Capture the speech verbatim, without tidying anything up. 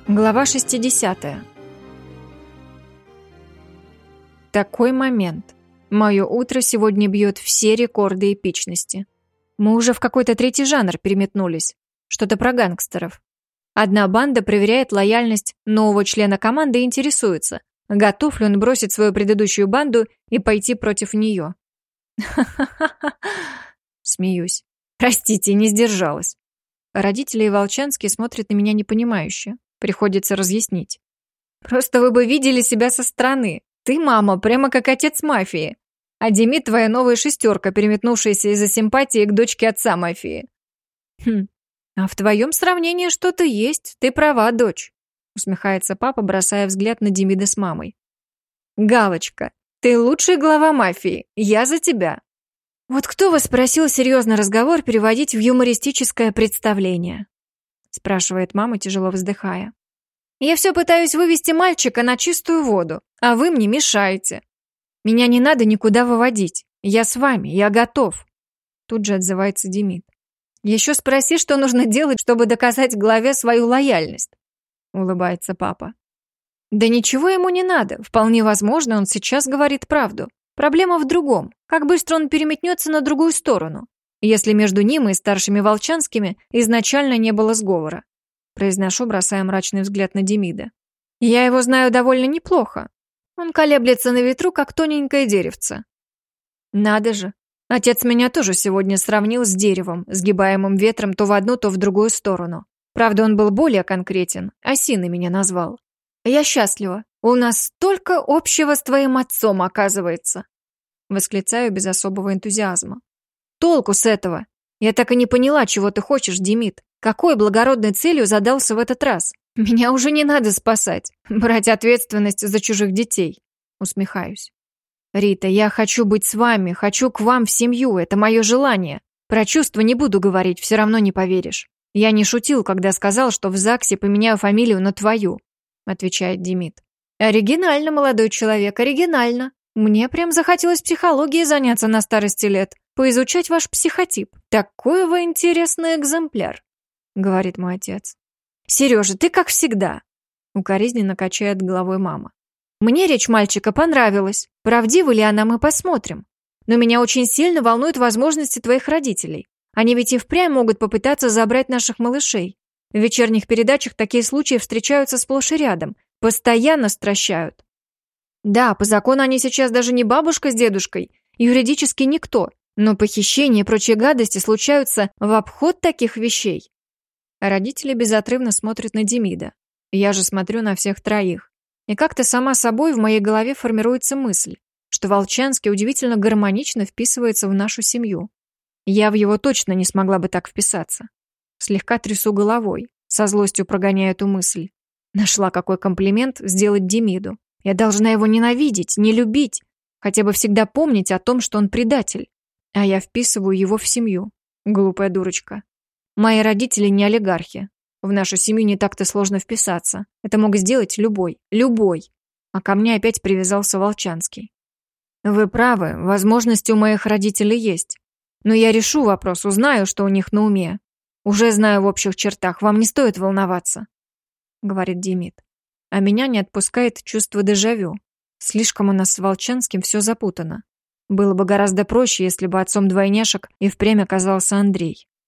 Глава шестидесятая. Такой момент. Мое утро сегодня бьет все рекорды эпичности. Мы уже в какой-то третий жанр переметнулись. Что-то про гангстеров. Одна банда проверяет лояльность нового члена команды и интересуется, готов ли он бросить свою предыдущую банду и пойти против нее. Ха-ха-ха. Смеюсь. Простите, не сдержалась. Родители и Волчанский смотрят на меня непонимающе. Приходится разъяснить. Просто вы бы видели себя со стороны. Ты, мама, прямо как отец мафии. А Демид твоя новая шестерка, переметнувшаяся из-за симпатии к дочке отца мафии. Хм, а в твоем сравнении что-то есть. Ты права, дочь. Усмехается папа, бросая взгляд на Демида с мамой. Галочка, ты лучший глава мафии. Я за тебя. Вот кто вас просил серьезный разговор переводить в юмористическое представление? Спрашивает мама, тяжело вздыхая. Я все пытаюсь вывести мальчика на чистую воду, а вы мне мешаете. Меня не надо никуда выводить. Я с вами, я готов. Тут же отзывается Демид. Еще спроси, что нужно делать, чтобы доказать главе свою лояльность. Улыбается папа. Да ничего ему не надо. Вполне возможно, он сейчас говорит правду. Проблема в другом. Как быстро он переметнется на другую сторону, если между ним и старшими Волчанскими изначально не было сговора. Произношу, бросая мрачный взгляд на Демида. Я его знаю довольно неплохо. Он колеблется на ветру, как тоненькое деревце. Надо же. Отец меня тоже сегодня сравнил с деревом, сгибаемым ветром то в одну, то в другую сторону. Правда, он был более конкретен, осиной меня назвал. Я счастлива. У нас столько общего с твоим отцом, оказывается. Восклицаю без особого энтузиазма. Толку с этого? Я так и не поняла, чего ты хочешь, Демид. Какой благородной целью задался в этот раз? Меня уже не надо спасать, брать ответственность за чужих детей. Усмехаюсь. Рита, я хочу быть с вами, хочу к вам в семью, это мое желание. Про чувства не буду говорить, все равно не поверишь. Я не шутил, когда сказал, что в ЗАГСе поменяю фамилию на твою, отвечает Демид. Оригинально, молодой человек, оригинально. Мне прям захотелось психологией заняться на старости лет, поизучать ваш психотип. Такой вы интересный экземпляр, говорит мой отец. Сережа, ты как всегда, укоризненно качает головой мама. Мне речь мальчика понравилась. Правдива ли она, мы посмотрим. Но меня очень сильно волнуют возможности твоих родителей. Они ведь и впрямь могут попытаться забрать наших малышей. В вечерних передачах такие случаи встречаются сплошь и рядом. Постоянно стращают. Да, по закону они сейчас даже не бабушка с дедушкой, юридически никто, но похищения и прочие гадости случаются в обход таких вещей. А родители безотрывно смотрят на Демида. Я же смотрю на всех троих. И как-то сама собой в моей голове формируется мысль, что Волчанский удивительно гармонично вписывается в нашу семью. Я в его точно не смогла бы так вписаться. Слегка трясу головой, со злостью прогоняя эту мысль. Нашла какой комплимент сделать Демиду. Я должна его ненавидеть, не любить, хотя бы всегда помнить о том, что он предатель. А я вписываю его в семью. Глупая дурочка. Мои родители не олигархи. В нашу семью не так-то сложно вписаться. Это мог сделать любой. Любой. А ко мне опять привязался Волчанский. Вы правы, возможности у моих родителей есть. Но я решу вопрос, узнаю, что у них на уме. Уже знаю в общих чертах, вам не стоит волноваться, говорит Демид. А меня не отпускает чувство дежавю. Слишком у нас с Волчанским все запутано. Было бы гораздо проще, если бы отцом двойняшек и впрямь оказался Андрей.